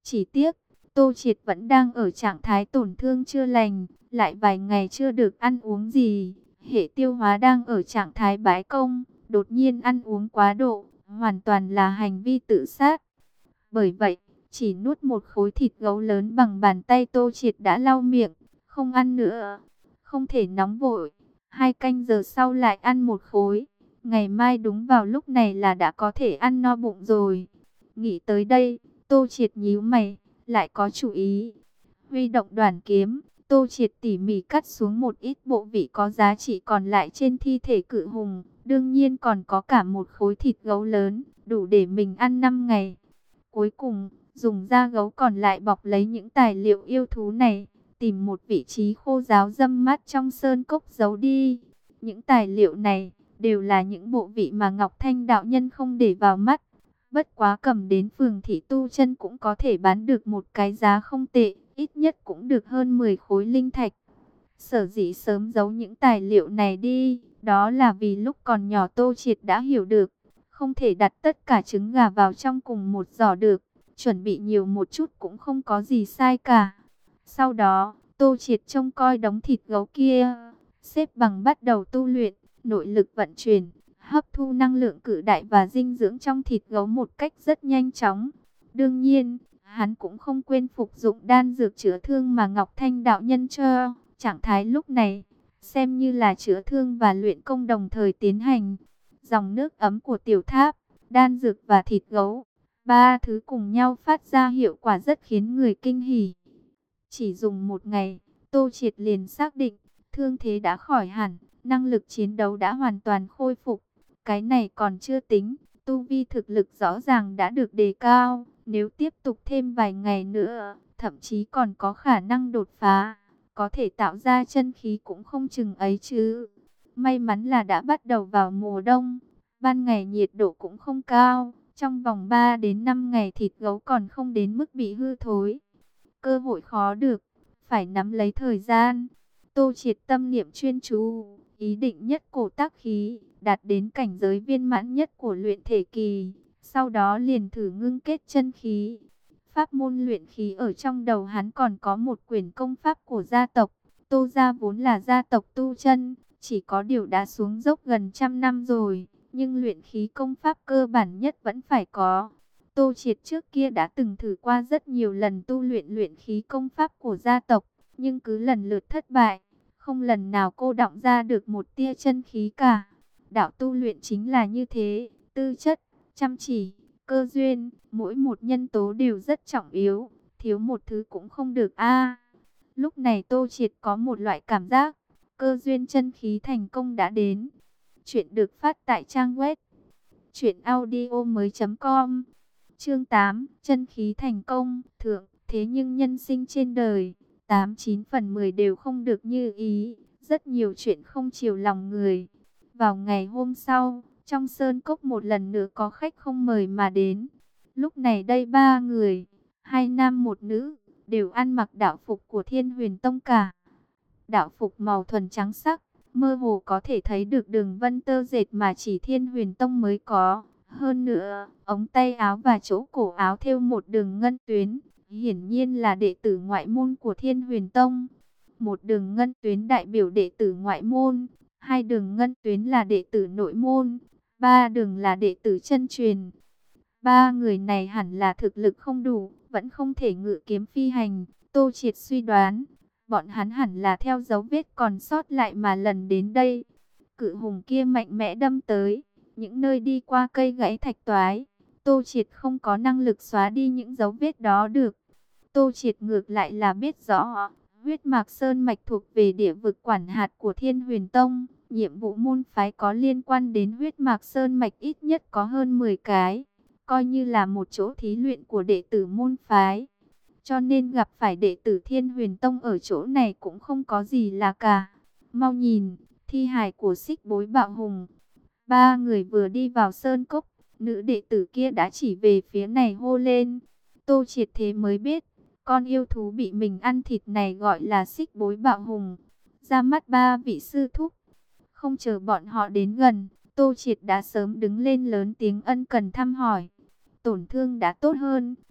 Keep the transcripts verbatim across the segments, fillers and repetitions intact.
Chỉ tiếc, Tô Triệt vẫn đang ở trạng thái tổn thương chưa lành, lại vài ngày chưa được ăn uống gì. Hệ tiêu hóa đang ở trạng thái bãi công, đột nhiên ăn uống quá độ, hoàn toàn là hành vi tự sát. Bởi vậy, chỉ nuốt một khối thịt gấu lớn bằng bàn tay, Tô Triệt đã lau miệng, không ăn nữa. Không thể nóng vội, hai canh giờ sau lại ăn một khối. Ngày mai đúng vào lúc này là đã có thể ăn no bụng rồi. Nghĩ tới đây, Tô Triệt nhíu mày, lại có chủ ý. Huy động đoản kiếm, Tô Triệt tỉ mỉ cắt xuống một ít bộ vị có giá trị còn lại trên thi thể cự hùng. Đương nhiên còn có cả một khối thịt gấu lớn, đủ để mình ăn năm ngày. Cuối cùng, dùng da gấu còn lại bọc lấy những tài liệu yêu thú này, tìm một vị trí khô ráo râm mát trong sơn cốc giấu đi. Những tài liệu này đều là những bộ vị mà Ngọc Thanh đạo nhân không để vào mắt. Bất quá cầm đến phường thị tu chân cũng có thể bán được một cái giá không tệ, ít nhất cũng được hơn mười khối linh thạch. Sở dĩ sớm giấu những tài liệu này đi, đó là vì lúc còn nhỏ Tô Triệt đã hiểu được, không thể đặt tất cả trứng gà vào trong cùng một giỏ được, chuẩn bị nhiều một chút cũng không có gì sai cả. Sau đó, Tô Triệt trông coi đống thịt gấu kia, xếp bằng bắt đầu tu luyện, nội lực vận chuyển, hấp thu năng lượng cự đại và dinh dưỡng trong thịt gấu một cách rất nhanh chóng. Đương nhiên, hắn cũng không quên phục dụng đan dược chữa thương mà Ngọc Thanh đạo nhân cho. Trạng thái lúc này, xem như là chữa thương và luyện công đồng thời tiến hành. Dòng nước ấm của tiểu tháp, đan dược và thịt gấu, ba thứ cùng nhau phát ra hiệu quả rất khiến người kinh hỉ. Chỉ dùng một ngày, Tô Triệt liền xác định, thương thế đã khỏi hẳn, năng lực chiến đấu đã hoàn toàn khôi phục. Cái này còn chưa tính, tu vi thực lực rõ ràng đã được đề cao. Nếu tiếp tục thêm vài ngày nữa, thậm chí còn có khả năng đột phá, có thể tạo ra chân khí cũng không chừng ấy chứ. May mắn là đã bắt đầu vào mùa đông, ban ngày nhiệt độ cũng không cao. Trong vòng ba đến năm ngày thịt gấu còn không đến mức bị hư thối. Cơ hội khó được, phải nắm lấy thời gian. Tô Triệt tâm niệm chuyên chú, ý định nhất cổ tác khí, đạt đến cảnh giới viên mãn nhất của luyện thể kỳ. Sau đó liền thử ngưng kết chân khí. Pháp môn luyện khí ở trong đầu hắn còn có một quyển công pháp của gia tộc. Tô gia vốn là gia tộc tu chân, chỉ có điều đã xuống dốc gần trăm năm rồi, nhưng luyện khí công pháp cơ bản nhất vẫn phải có. Tô Triệt trước kia đã từng thử qua rất nhiều lần tu luyện luyện khí công pháp của gia tộc, nhưng cứ lần lượt thất bại, không lần nào cô đọng ra được một tia chân khí cả. Đạo tu luyện chính là như thế, tư chất, chăm chỉ, cơ duyên, mỗi một nhân tố đều rất trọng yếu, thiếu một thứ cũng không được a. Lúc này Tô Triệt có một loại cảm giác, cơ duyên chân khí thành công đã đến. Chuyện được phát tại trang web truyện audio mới chấm com. Chương tám, chân khí thành công, thượng, thế nhưng nhân sinh trên đời, tám chín phần mười đều không được như ý, rất nhiều chuyện không chiều lòng người. Vào ngày hôm sau, trong sơn cốc một lần nữa có khách không mời mà đến. Lúc này đây ba người, hai nam một nữ, đều ăn mặc đạo phục của Thiên Huyền Tông cả. Đạo phục màu thuần trắng sắc, mơ hồ có thể thấy được đường vân tơ dệt mà chỉ Thiên Huyền Tông mới có. Hơn nữa, ống tay áo và chỗ cổ áo thêu một đường ngân tuyến, hiển nhiên là đệ tử ngoại môn của Thiên Huyền Tông. Một đường ngân tuyến đại biểu đệ tử ngoại môn, hai đường ngân tuyến là đệ tử nội môn, ba đường là đệ tử chân truyền. Ba người này hẳn là thực lực không đủ, vẫn không thể ngự kiếm phi hành. Tô Triệt suy đoán, bọn hắn hẳn là theo dấu vết còn sót lại mà lần đến đây. Cự hùng kia mạnh mẽ đâm tới, những nơi đi qua cây gãy thạch toái. Tô Triệt không có năng lực xóa đi những dấu vết đó được. Tô Triệt ngược lại là biết rõ, huyết mạc sơn mạch thuộc về địa vực quản hạt của Thiên Huyền Tông. Nhiệm vụ môn phái có liên quan đến huyết mạc sơn mạch ít nhất có hơn mười cái, coi như là một chỗ thí luyện của đệ tử môn phái. Cho nên gặp phải đệ tử Thiên Huyền Tông ở chỗ này cũng không có gì là cả. Mau nhìn, thi hài của Xích Bối Bạo Hùng. Ba người vừa đi vào sơn cốc, nữ đệ tử kia đã chỉ về phía này hô lên. Tô Triệt thế mới biết, con yêu thú bị mình ăn thịt này gọi là Xích Bối Bạo Hùng. Ra mắt ba vị sư thúc. Không chờ bọn họ đến gần, Tô Triệt đã sớm đứng lên lớn tiếng ân cần thăm hỏi. Tổn thương đã tốt hơn,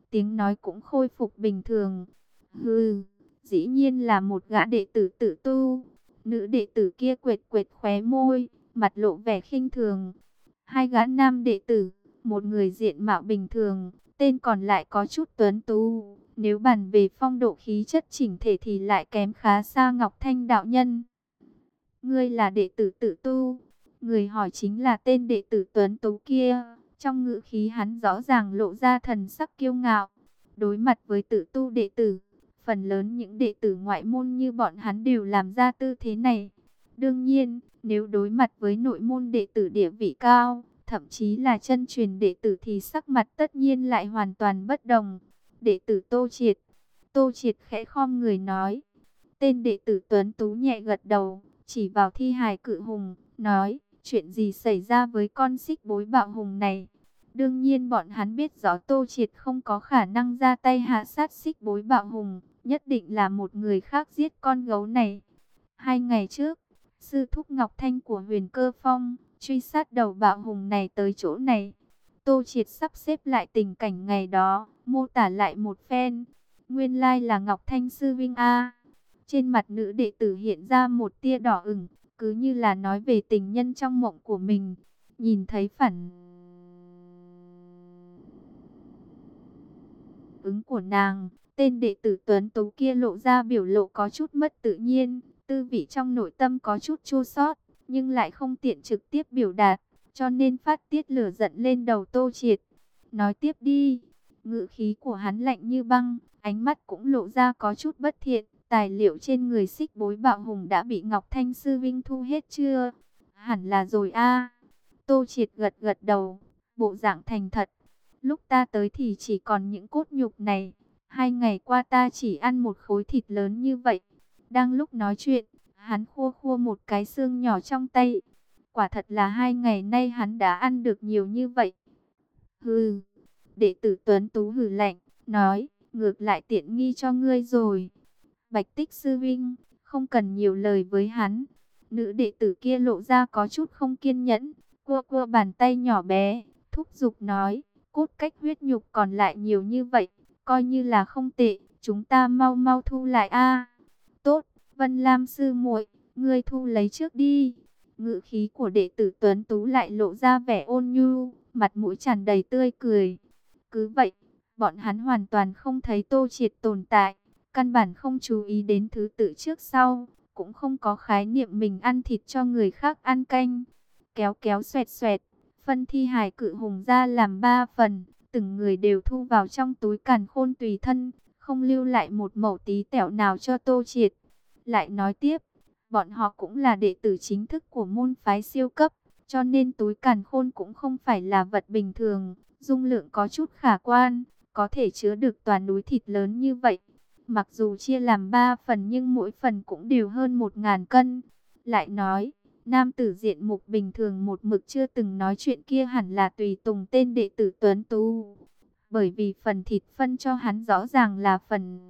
tiếng nói cũng khôi phục bình thường. Hừ, dĩ nhiên là một gã đệ tử tự tu. Nữ đệ tử kia quệt quệt khóe môi, mặt lộ vẻ khinh thường. Hai gã nam đệ tử, một người diện mạo bình thường, tên còn lại có chút tuấn tú. Nếu bàn về phong độ khí chất chỉnh thể thì lại kém khá xa Ngọc Thanh đạo nhân. Ngươi là đệ tử tự tu? Người hỏi chính là tên đệ tử tuấn tú kia. Trong ngữ khí hắn rõ ràng lộ ra thần sắc kiêu ngạo. Đối mặt với tự tu đệ tử, phần lớn những đệ tử ngoại môn như bọn hắn đều làm ra tư thế này. Đương nhiên, nếu đối mặt với nội môn đệ tử địa vị cao, thậm chí là chân truyền đệ tử thì sắc mặt tất nhiên lại hoàn toàn bất đồng. Đệ tử Tô Triệt. Tô Triệt khẽ khom người nói. Tên đệ tử tuấn tú nhẹ gật đầu, chỉ vào thi hài cự hùng, nói, chuyện gì xảy ra với con xích bối bạo hùng này? Đương nhiên bọn hắn biết rõ Tô Triệt không có khả năng ra tay hạ sát xích bối bạo hùng, nhất định là một người khác giết con gấu này. Hai ngày trước, sư thúc Ngọc Thanh của Huyền Cơ Phong truy sát đầu bạo hùng này tới chỗ này. Tô Triệt sắp xếp lại tình cảnh ngày đó, mô tả lại một phen. Nguyên lai là Ngọc Thanh sư vinh a. Trên mặt nữ đệ tử hiện ra một tia đỏ ửng, cứ như là nói về tình nhân trong mộng của mình. Nhìn thấy phản ứng của nàng, tên đệ tử tuấn tú kia lộ ra biểu lộ có chút mất tự nhiên, tư vị trong nội tâm có chút chua xót, nhưng lại không tiện trực tiếp biểu đạt, cho nên phát tiết lửa giận lên đầu Tô Triệt. Nói tiếp đi. Ngữ khí của hắn lạnh như băng, ánh mắt cũng lộ ra có chút bất thiện. Tài liệu trên người xích bối bạo hùng đã bị Ngọc Thanh sư vinh thu hết chưa? Hẳn là rồi a. Tô Triệt gật gật đầu, bộ dạng thành thật. Lúc ta tới thì chỉ còn những cốt nhục này. Hai ngày qua ta chỉ ăn một khối thịt lớn như vậy. Đang lúc nói chuyện, hắn khua khua một cái xương nhỏ trong tay. Quả thật là hai ngày nay hắn đã ăn được nhiều như vậy. Hừ, đệ tử Tuấn Tú hừ lạnh, nói, ngược lại tiện nghi cho ngươi rồi. Bạch Tích sư vinh, không cần nhiều lời với hắn. Nữ đệ tử kia lộ ra có chút không kiên nhẫn, cua cua bàn tay nhỏ bé, thúc giục nói, cốt cách huyết nhục còn lại nhiều như vậy, coi như là không tệ, chúng ta mau mau thu lại a. Tốt, Vân Lam sư muội, ngươi thu lấy trước đi. Ngữ khí của đệ tử Tuấn Tú lại lộ ra vẻ ôn nhu, mặt mũi tràn đầy tươi cười. Cứ vậy, bọn hắn hoàn toàn không thấy Tô Triệt tồn tại. Căn bản không chú ý đến thứ tự trước sau, cũng không có khái niệm mình ăn thịt cho người khác ăn canh. Kéo kéo xoẹt xoẹt, phân thi hài cự hùng ra làm ba phần, từng người đều thu vào trong túi càn khôn tùy thân, không lưu lại một mẩu tí tẹo nào cho Tô Triệt. Lại nói tiếp, bọn họ cũng là đệ tử chính thức của môn phái siêu cấp, cho nên túi càn khôn cũng không phải là vật bình thường, dung lượng có chút khả quan, có thể chứa được toàn núi thịt lớn như vậy. Mặc dù chia làm ba phần nhưng mỗi phần cũng đều hơn một ngàn cân. Lại nói, nam tử diện mục bình thường một mực chưa từng nói chuyện kia hẳn là tùy tùng tên đệ tử Tuấn Tú. Bởi vì phần thịt phân cho hắn rõ ràng là phần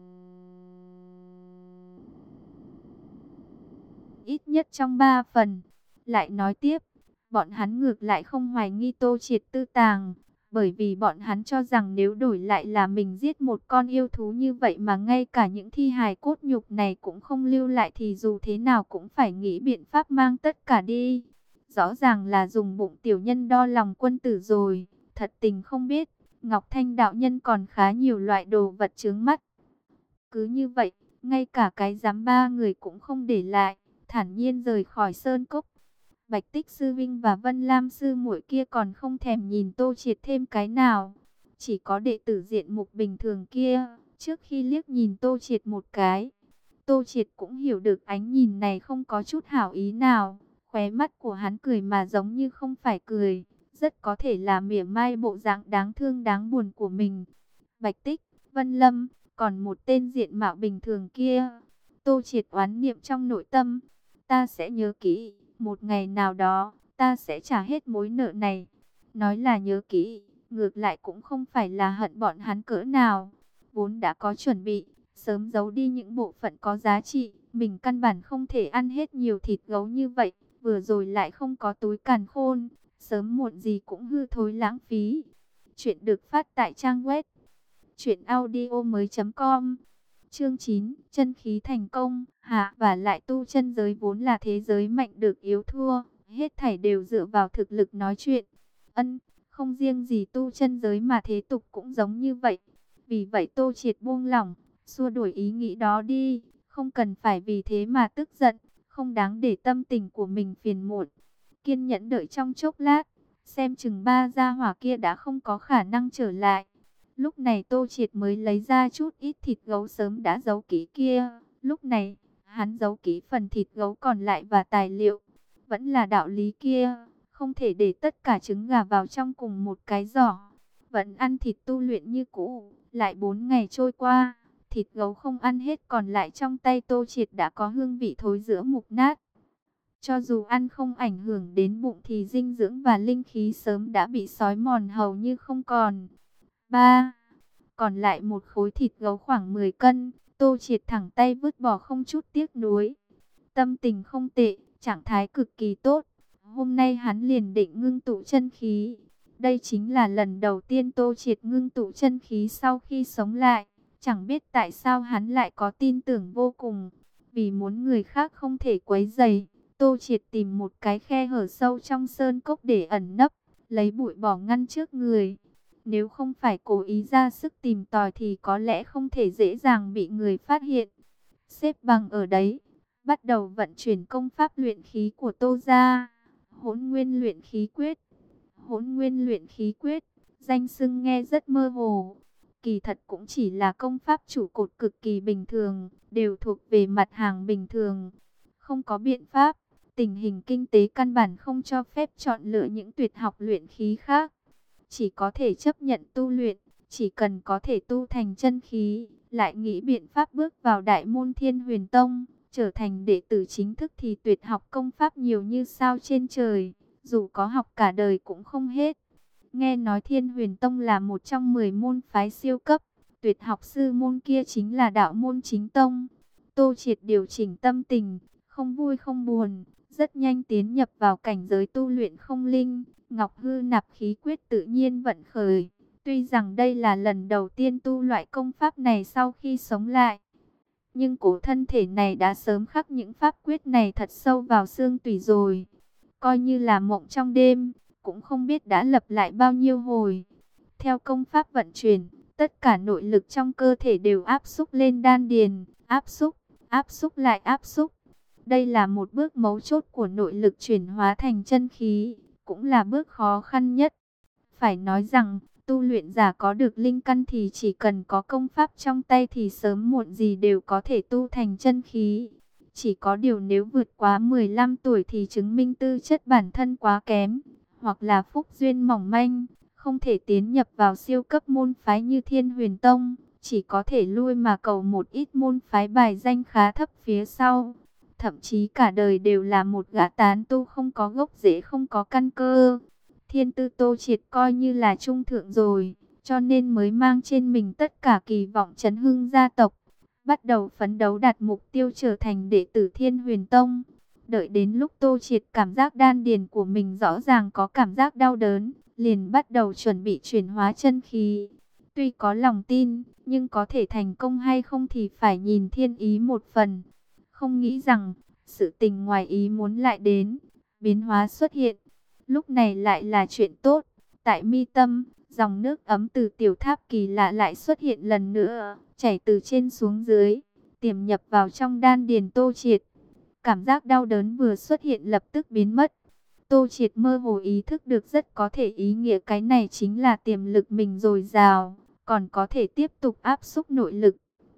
ít nhất trong ba phần. Lại nói tiếp, bọn hắn ngược lại không hoài nghi Tô Triệt tư tàng. Bởi vì bọn hắn cho rằng nếu đổi lại là mình giết một con yêu thú như vậy mà ngay cả những thi hài cốt nhục này cũng không lưu lại thì dù thế nào cũng phải nghĩ biện pháp mang tất cả đi. Rõ ràng là dùng bụng tiểu nhân đo lòng quân tử rồi. Thật tình không biết, Ngọc Thanh đạo nhân còn khá nhiều loại đồ vật chướng mắt. Cứ như vậy, ngay cả cái giám ba người cũng không để lại, thản nhiên rời khỏi sơn cốc. Bạch Tích sư vinh và Vân Lam sư muội kia còn không thèm nhìn Tô Triệt thêm cái nào. Chỉ có đệ tử diện mục bình thường kia, trước khi liếc nhìn Tô Triệt một cái, Tô Triệt cũng hiểu được ánh nhìn này không có chút hảo ý nào. Khóe mắt của hắn cười mà giống như không phải cười, rất có thể là mỉa mai bộ dạng đáng thương đáng buồn của mình. Bạch Tích, Vân Lâm, còn một tên diện mạo bình thường kia. Tô Triệt oán niệm trong nội tâm, ta sẽ nhớ kỹ. Một ngày nào đó, ta sẽ trả hết mối nợ này. Nói là nhớ kỹ, ngược lại cũng không phải là hận bọn hắn cỡ nào. Vốn đã có chuẩn bị, sớm giấu đi những bộ phận có giá trị. Mình căn bản không thể ăn hết nhiều thịt gấu như vậy. Vừa rồi lại không có túi càn khôn. Sớm muộn gì cũng hư thối lãng phí. Chuyện được phát tại trang web Chuyện audio mới com. Chương chín, chân khí thành công. Hạ và lại tu chân giới vốn là thế giới mạnh được yếu thua, hết thảy đều dựa vào thực lực nói chuyện. Ân, không riêng gì tu chân giới mà thế tục cũng giống như vậy. Vì vậy Tô Triệt buông lỏng, xua đuổi ý nghĩ đó đi, không cần phải vì thế mà tức giận, không đáng để tâm tình của mình phiền muộn. Kiên nhẫn đợi trong chốc lát, xem chừng ba gia hỏa kia đã không có khả năng trở lại. Lúc này Tô Triệt mới lấy ra chút ít thịt gấu sớm đã giấu kỹ kia. Lúc này, hắn giấu kỹ phần thịt gấu còn lại và tài liệu. Vẫn là đạo lý kia, không thể để tất cả trứng gà vào trong cùng một cái giỏ. Vẫn ăn thịt tu luyện như cũ. Lại bốn ngày trôi qua, thịt gấu không ăn hết còn lại trong tay Tô Triệt đã có hương vị thối rữa mục nát. Cho dù ăn không ảnh hưởng đến bụng thì dinh dưỡng và linh khí sớm đã bị xói mòn hầu như không còn. Ba, còn lại một khối thịt gấu khoảng mười cân, Tô Triệt thẳng tay vứt bỏ không chút tiếc nuối. Tâm tình không tệ, trạng thái cực kỳ tốt. Hôm nay hắn liền định ngưng tụ chân khí. Đây chính là lần đầu tiên Tô Triệt ngưng tụ chân khí sau khi sống lại. Chẳng biết tại sao hắn lại có tin tưởng vô cùng. Vì muốn người khác không thể quấy rầy, Tô Triệt tìm một cái khe hở sâu trong sơn cốc để ẩn nấp, lấy bụi bỏ ngăn trước người. Nếu không phải cố ý ra sức tìm tòi thì có lẽ không thể dễ dàng bị người phát hiện. Xếp bằng ở đấy, bắt đầu vận chuyển công pháp luyện khí của Tô gia. Hỗn Nguyên luyện khí quyết. Hỗn Nguyên luyện khí quyết, danh xưng nghe rất mơ hồ. Kỳ thật cũng chỉ là công pháp trụ cột cực kỳ bình thường, đều thuộc về mặt hàng bình thường. Không có biện pháp, tình hình kinh tế căn bản không cho phép chọn lựa những tuyệt học luyện khí khác. Chỉ có thể chấp nhận tu luyện, chỉ cần có thể tu thành chân khí, lại nghĩ biện pháp bước vào đại môn Thiên Huyền Tông, trở thành đệ tử chính thức thì tuyệt học công pháp nhiều như sao trên trời, dù có học cả đời cũng không hết. Nghe nói Thiên Huyền Tông là một trong mười môn phái siêu cấp, tuyệt học sư môn kia chính là đạo môn chính tông. Tô Triệt điều chỉnh tâm tình, không vui không buồn, rất nhanh tiến nhập vào cảnh giới tu luyện không linh. Ngọc hư nạp khí quyết tự nhiên vận khởi. Tuy rằng đây là lần đầu tiên tu loại công pháp này sau khi sống lại, nhưng cổ thân thể này đã sớm khắc những pháp quyết này thật sâu vào xương tủy rồi. Coi như là mộng trong đêm, cũng không biết đã lặp lại bao nhiêu hồi. Theo công pháp vận chuyển, tất cả nội lực trong cơ thể đều áp xúc lên đan điền, áp xúc, áp xúc lại áp xúc. Đây là một bước mấu chốt của nội lực chuyển hóa thành chân khí, cũng là bước khó khăn nhất. Phải nói rằng, tu luyện giả có được linh căn thì chỉ cần có công pháp trong tay thì sớm muộn gì đều có thể tu thành chân khí. Chỉ có điều nếu vượt quá mười lăm tuổi thì chứng minh tư chất bản thân quá kém, hoặc là phúc duyên mỏng manh, không thể tiến nhập vào siêu cấp môn phái như Thiên Huyền Tông, chỉ có thể lui mà cầu một ít môn phái bài danh khá thấp phía sau. Thậm chí cả đời đều là một gã tán tu không có gốc rễ không có căn cơ. Thiên tư Tô Triệt coi như là trung thượng rồi, cho nên mới mang trên mình tất cả kỳ vọng chấn hưng gia tộc. Bắt đầu phấn đấu đạt mục tiêu trở thành đệ tử Thiên Huyền Tông. Đợi đến lúc Tô Triệt cảm giác đan điền của mình rõ ràng có cảm giác đau đớn, liền bắt đầu chuẩn bị chuyển hóa chân khí. Tuy có lòng tin, nhưng có thể thành công hay không thì phải nhìn thiên ý một phần. Không nghĩ rằng, sự tình ngoài ý muốn lại đến, biến hóa xuất hiện. Lúc này lại là chuyện tốt. Tại mi tâm, dòng nước ấm từ tiểu tháp kỳ lạ lại xuất hiện lần nữa, chảy từ trên xuống dưới, tiềm nhập vào trong đan điền Tô Triệt. Cảm giác đau đớn vừa xuất hiện lập tức biến mất. Tô Triệt mơ hồ ý thức được rất có thể ý nghĩa cái này chính là tiềm lực mình dồi dào, còn có thể tiếp tục áp xúc nội lực.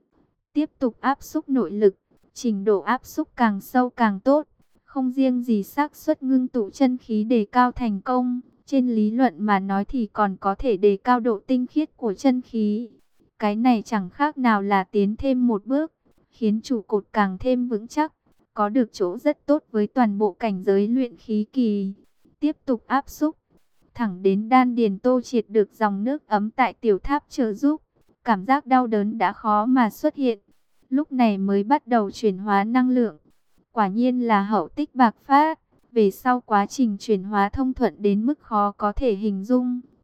Tiếp tục áp xúc nội lực, trình độ áp xúc càng sâu càng tốt. Không riêng gì xác suất ngưng tụ chân khí đề cao thành công, trên lý luận mà nói thì còn có thể đề cao độ tinh khiết của chân khí. Cái này chẳng khác nào là tiến thêm một bước, khiến trụ cột càng thêm vững chắc, có được chỗ rất tốt với toàn bộ cảnh giới luyện khí kỳ. Tiếp tục áp xúc, thẳng đến đan điền Tô Triệt được dòng nước ấm tại tiểu tháp trợ giúp, cảm giác đau đớn đã khó mà xuất hiện. Lúc này mới bắt đầu chuyển hóa năng lượng. Quả nhiên là hậu tích bạc phát. Về sau quá trình chuyển hóa thông thuận đến mức khó có thể hình dung.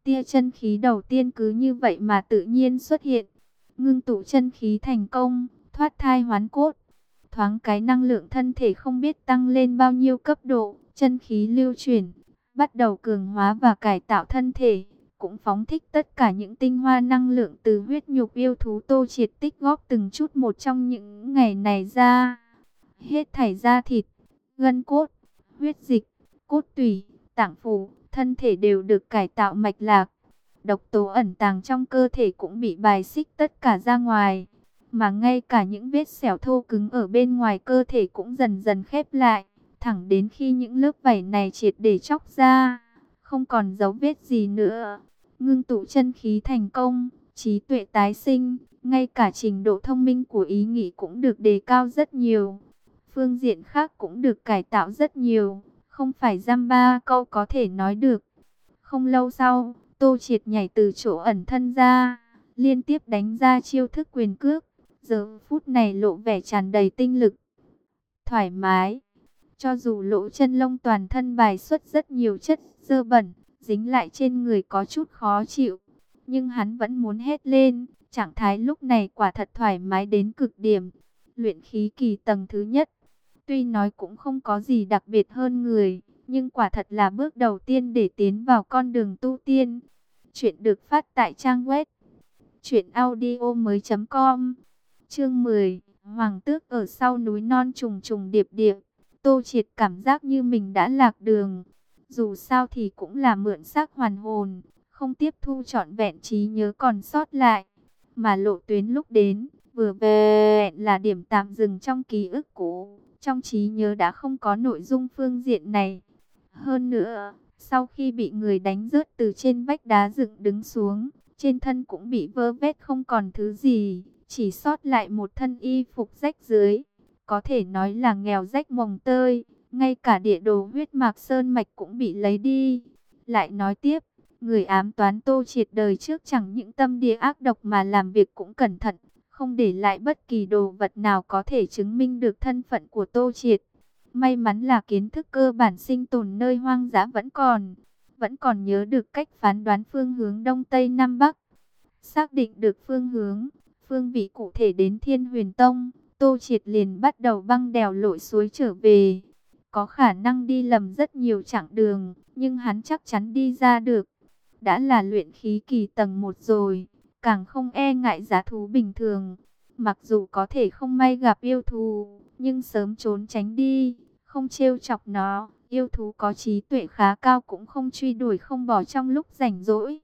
Tia chân khí đầu tiên cứ như vậy mà tự nhiên xuất hiện. Ngưng tụ chân khí thành công, thoát thai hoán cốt. Thoáng cái năng lượng thân thể không biết tăng lên bao nhiêu cấp độ, chân khí lưu chuyển, bắt đầu cường hóa và cải tạo thân thể, cũng phóng thích tất cả những tinh hoa năng lượng từ huyết nhục yêu thú Tô Triệt tích góp từng chút một trong những ngày này ra. Hết thảy da thịt, gân cốt, huyết dịch, cốt tủy, tạng phủ, thân thể đều được cải tạo mạch lạc. Độc tố ẩn tàng trong cơ thể cũng bị bài xích tất cả ra ngoài. Mà ngay cả những vết sẹo thô cứng ở bên ngoài cơ thể cũng dần dần khép lại. Thẳng đến khi những lớp vảy này triệt để chóc ra, không còn dấu vết gì nữa. Ngưng tụ chân khí thành công, trí tuệ tái sinh, ngay cả trình độ thông minh của ý nghĩ cũng được đề cao rất nhiều. Phương diện khác cũng được cải tạo rất nhiều, không phải dăm ba câu có thể nói được. Không lâu sau, Tô Triệt nhảy từ chỗ ẩn thân ra, liên tiếp đánh ra chiêu thức quyền cước. Giờ phút này lộ vẻ tràn đầy tinh lực, thoải mái. Cho dù lỗ chân lông toàn thân bài xuất rất nhiều chất dơ bẩn, dính lại trên người có chút khó chịu, nhưng hắn vẫn muốn hét lên. Trạng thái lúc này quả thật thoải mái đến cực điểm. Luyện khí kỳ tầng thứ nhất, tuy nói cũng không có gì đặc biệt hơn người, nhưng quả thật là bước đầu tiên để tiến vào con đường tu tiên. Chuyện được phát tại trang web truyện audio mới chấm com. Chương mười, Hoàng tước ở sau núi non trùng trùng điệp điệp. Tô Triệt cảm giác như mình đã lạc đường. Dù sao thì cũng là mượn xác hoàn hồn, không tiếp thu trọn vẹn trí nhớ còn sót lại. Mà lộ tuyến lúc đến, vừa vẹn là điểm tạm dừng trong ký ức cũ. Trong trí nhớ đã không có nội dung phương diện này. Hơn nữa, sau khi bị người đánh rớt từ trên vách đá dựng đứng xuống, trên thân cũng bị vơ vét không còn thứ gì. Chỉ sót lại một thân y phục rách rưới, có thể nói là nghèo rách mồng tơi. Ngay cả địa đồ huyết mạch sơn mạch cũng bị lấy đi. Lại nói tiếp, người ám toán Tô Triệt đời trước chẳng những tâm địa ác độc mà làm việc cũng cẩn thận, không để lại bất kỳ đồ vật nào có thể chứng minh được thân phận của Tô Triệt. May mắn là kiến thức cơ bản sinh tồn nơi hoang dã vẫn còn, vẫn còn nhớ được cách phán đoán phương hướng Đông Tây Nam Bắc. Xác định được phương hướng, phương vị cụ thể đến Thiên Huyền Tông, Tô Triệt liền bắt đầu băng đèo lội suối trở về. Có khả năng đi lầm rất nhiều chặng đường, nhưng hắn chắc chắn đi ra được. Đã là luyện khí kỳ tầng một rồi, càng không e ngại giá thú bình thường. Mặc dù có thể không may gặp yêu thú, nhưng sớm trốn tránh đi, không trêu chọc nó. Yêu thú có trí tuệ khá cao cũng không truy đuổi không bỏ trong lúc rảnh rỗi.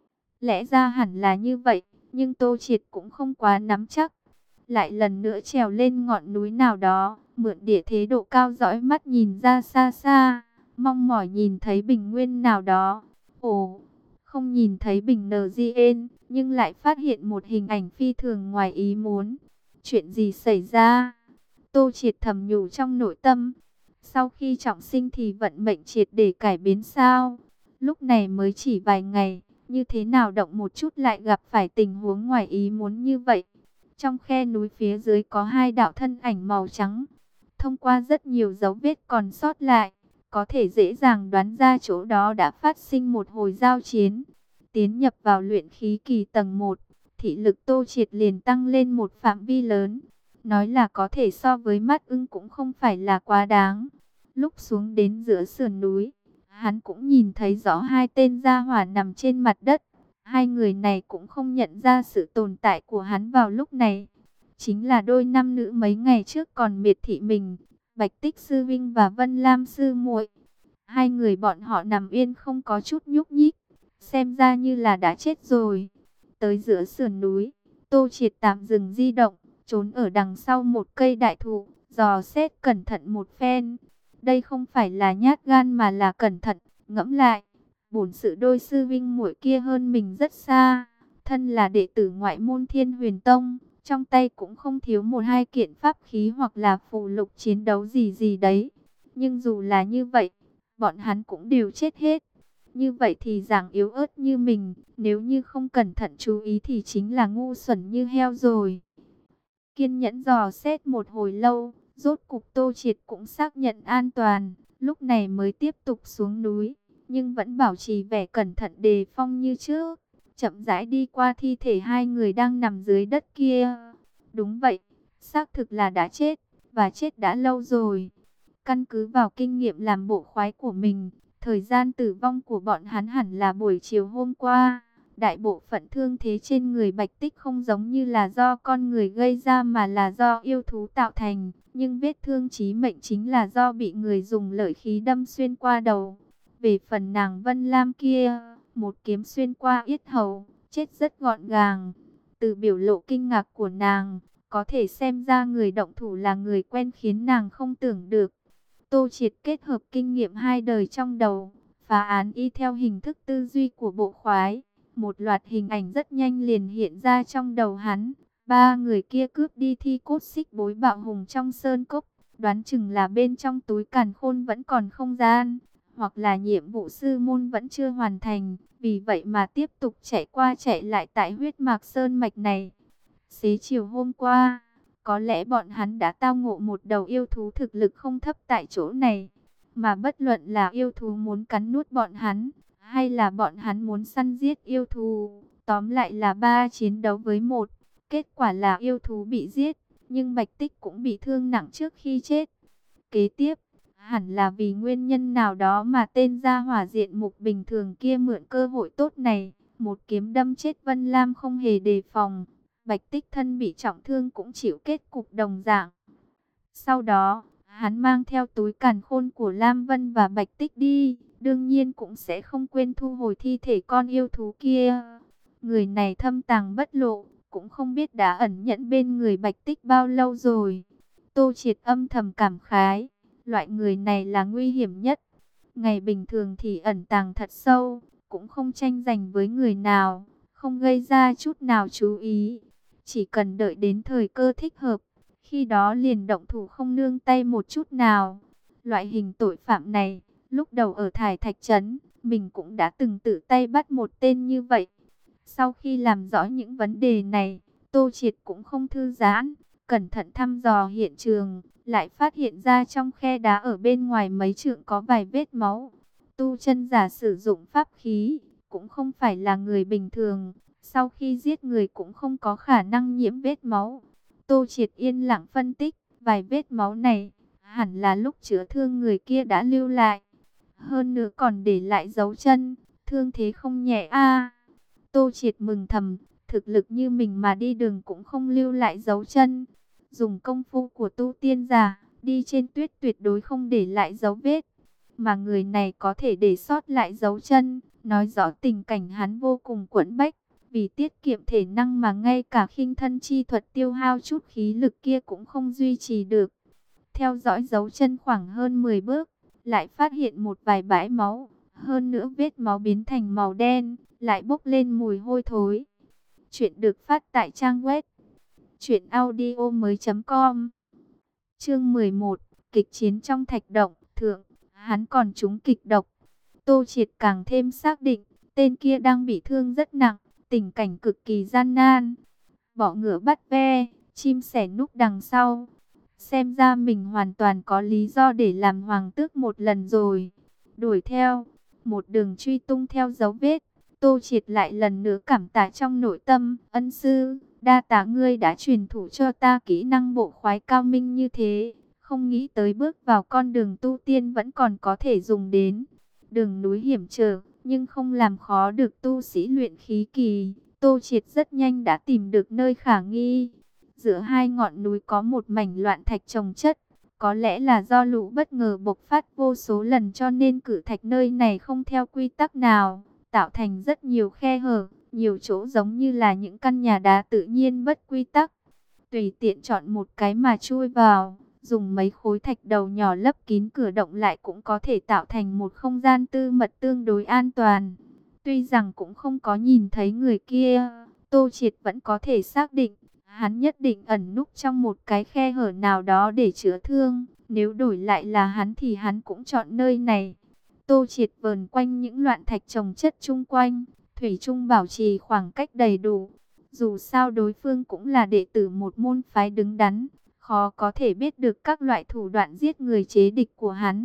Lẽ ra hẳn là như vậy, nhưng Tô Triệt cũng không quá nắm chắc. Lại lần nữa trèo lên ngọn núi nào đó, mượn địa thế độ cao dõi mắt nhìn ra xa xa, mong mỏi nhìn thấy bình nguyên nào đó. Ồ, không nhìn thấy bình nờ gi en, nhưng lại phát hiện một hình ảnh phi thường ngoài ý muốn. Chuyện gì xảy ra? Tô Triệt thầm nhủ trong nội tâm. Sau khi trọng sinh thì vận mệnh triệt để cải biến sao? Lúc này mới chỉ vài ngày, như thế nào động một chút lại gặp phải tình huống ngoài ý muốn như vậy? Trong khe núi phía dưới có hai đạo thân ảnh màu trắng. Thông qua rất nhiều dấu vết còn sót lại, có thể dễ dàng đoán ra chỗ đó đã phát sinh một hồi giao chiến. Tiến nhập vào luyện khí kỳ tầng một, thị lực Tô Triệt liền tăng lên một phạm vi lớn. Nói là có thể so với mắt ưng cũng không phải là quá đáng. Lúc xuống đến giữa sườn núi, hắn cũng nhìn thấy rõ hai tên gia hỏa nằm trên mặt đất. Hai người này cũng không nhận ra sự tồn tại của hắn vào lúc này. Chính là đôi nam nữ mấy ngày trước còn miệt thị mình, Bạch Tích Sư Vinh và Vân Lam Sư muội. Hai người bọn họ nằm yên không có chút nhúc nhích, xem ra như là đã chết rồi. Tới giữa sườn núi, Tô Triệt tạm dừng di động, trốn ở đằng sau một cây đại thụ, dò xét cẩn thận một phen. Đây không phải là nhát gan mà là cẩn thận, ngẫm lại. Bổn sự đôi sư vinh muội kia hơn mình rất xa, thân là đệ tử ngoại môn Thiên Huyền Tông, trong tay cũng không thiếu một hai kiện pháp khí hoặc là phù lục chiến đấu gì gì đấy. Nhưng dù là như vậy, bọn hắn cũng đều chết hết. Như vậy thì dạng yếu ớt như mình, nếu như không cẩn thận chú ý thì chính là ngu xuẩn như heo rồi. Kiên nhẫn dò xét một hồi lâu, rốt cục Tô Triệt cũng xác nhận an toàn, lúc này mới tiếp tục xuống núi. nhưng vẫn bảo trì vẻ cẩn thận đề phòng như trước, chậm rãi đi qua thi thể hai người đang nằm dưới đất kia. Đúng vậy, xác thực là đã chết, và chết đã lâu rồi. Căn cứ vào kinh nghiệm làm bộ khoái của mình, thời gian tử vong của bọn hắn hẳn là buổi chiều hôm qua. Đại bộ phận thương thế trên người Bạch Tích không giống như là do con người gây ra mà là do yêu thú tạo thành. Nhưng vết thương chí mệnh chính là do bị người dùng lợi khí đâm xuyên qua đầu. Về phần nàng Vân Lam kia, một kiếm xuyên qua yết hầu, chết rất gọn gàng. Từ biểu lộ kinh ngạc của nàng, có thể xem ra người động thủ là người quen khiến nàng không tưởng được. Tô Triệt kết hợp kinh nghiệm hai đời trong đầu, phá án y theo hình thức tư duy của bộ khoái. Một loạt hình ảnh rất nhanh liền hiện ra trong đầu hắn. Ba người kia cướp đi thi cốt xích bối bạo hùng trong sơn cốc. Đoán chừng là bên trong túi càn khôn vẫn còn không gian, hoặc là nhiệm vụ sư môn vẫn chưa hoàn thành. Vì vậy mà tiếp tục chạy qua chạy lại tại huyết mạc sơn mạch này. Xế chiều hôm qua, có lẽ bọn hắn đã tao ngộ một đầu yêu thú thực lực không thấp tại chỗ này. Mà bất luận là yêu thú muốn cắn nuốt bọn hắn, hay là bọn hắn muốn săn giết yêu thú, tóm lại là ba chiến đấu với một. Kết quả là yêu thú bị giết, nhưng Bạch Tích cũng bị thương nặng trước khi chết. Kế tiếp, hẳn là vì nguyên nhân nào đó mà tên gia hỏa diện mục bình thường kia mượn cơ hội tốt này, một kiếm đâm chết Vân Lam không hề đề phòng. Bạch Tích thân bị trọng thương cũng chịu kết cục đồng dạng. Sau đó, hắn mang theo túi càn khôn của Lam Vân và Bạch Tích đi, đương nhiên cũng sẽ không quên thu hồi thi thể con yêu thú kia. Người này thâm tàng bất lộ, cũng không biết đã ẩn nhẫn bên người Bạch Tích bao lâu rồi. Tô Triệt âm thầm cảm khái, loại người này là nguy hiểm nhất. Ngày bình thường thì ẩn tàng thật sâu, cũng không tranh giành với người nào, không gây ra chút nào chú ý. Chỉ cần đợi đến thời cơ thích hợp, khi đó liền động thủ không nương tay một chút nào. Loại hình tội phạm này, lúc đầu ở Thải Thạch Trấn, mình cũng đã từng tự tay bắt một tên như vậy. Sau khi làm rõ những vấn đề này, Tô Triệt cũng không thư giãn, cẩn thận thăm dò hiện trường, lại phát hiện ra trong khe đá ở bên ngoài mấy trượng có vài vết máu. Tu chân giả sử dụng pháp khí, cũng không phải là người bình thường, sau khi giết người cũng không có khả năng nhiễm vết máu. Tô Triệt yên lặng phân tích, vài vết máu này, hẳn là lúc chữa thương người kia đã lưu lại. Hơn nữa còn để lại dấu chân, thương thế không nhẹ a. Tô Triệt mừng thầm, thực lực như mình mà đi đường cũng không lưu lại dấu chân. Dùng công phu của tu tiên giả, đi trên tuyết tuyệt đối không để lại dấu vết. Mà người này có thể để sót lại dấu chân, nói rõ tình cảnh hắn vô cùng quẫn bách. Vì tiết kiệm thể năng mà ngay cả khinh thân chi thuật tiêu hao chút khí lực kia cũng không duy trì được. Theo dõi dấu chân khoảng hơn mười bước, lại phát hiện một vài bãi máu. Hơn nữa vết máu biến thành màu đen, lại bốc lên mùi hôi thối. Chuyện được phát tại trang web truyện audio mới chấm com. Chương mười một, kịch chiến trong thạch động, thượng, hắn còn trúng kịch độc. Tô Triệt càng thêm xác định, tên kia đang bị thương rất nặng, tình cảnh cực kỳ gian nan. Bỏ ngựa bắt ve, chim sẻ núp đằng sau. Xem ra mình hoàn toàn có lý do để làm hoàng tước một lần rồi. Đuổi theo, một đường truy tung theo dấu vết. Tô Triệt lại lần nữa cảm tạ trong nội tâm, ân sư, đa tạ ngươi đã truyền thụ cho ta kỹ năng bộ khoái cao minh như thế. Không nghĩ tới bước vào con đường tu tiên vẫn còn có thể dùng đến. Đường núi hiểm trở, nhưng không làm khó được tu sĩ luyện khí kỳ. Tô Triệt rất nhanh đã tìm được nơi khả nghi. Giữa hai ngọn núi có một mảnh loạn thạch chồng chất. Có lẽ là do lũ bất ngờ bộc phát vô số lần cho nên cử thạch nơi này không theo quy tắc nào, tạo thành rất nhiều khe hở, nhiều chỗ giống như là những căn nhà đá tự nhiên bất quy tắc. Tùy tiện chọn một cái mà chui vào, dùng mấy khối thạch đầu nhỏ lấp kín cửa động lại cũng có thể tạo thành một không gian tư mật tương đối an toàn. Tuy rằng cũng không có nhìn thấy người kia, Tô Triệt vẫn có thể xác định, hắn nhất định ẩn núp trong một cái khe hở nào đó để chữa thương. Nếu đổi lại là hắn thì hắn cũng chọn nơi này. Tô Triệt vờn quanh những loạn thạch chồng chất chung quanh, thủy chung bảo trì khoảng cách đầy đủ. Dù sao đối phương cũng là đệ tử một môn phái đứng đắn, khó có thể biết được các loại thủ đoạn giết người chế địch của hắn.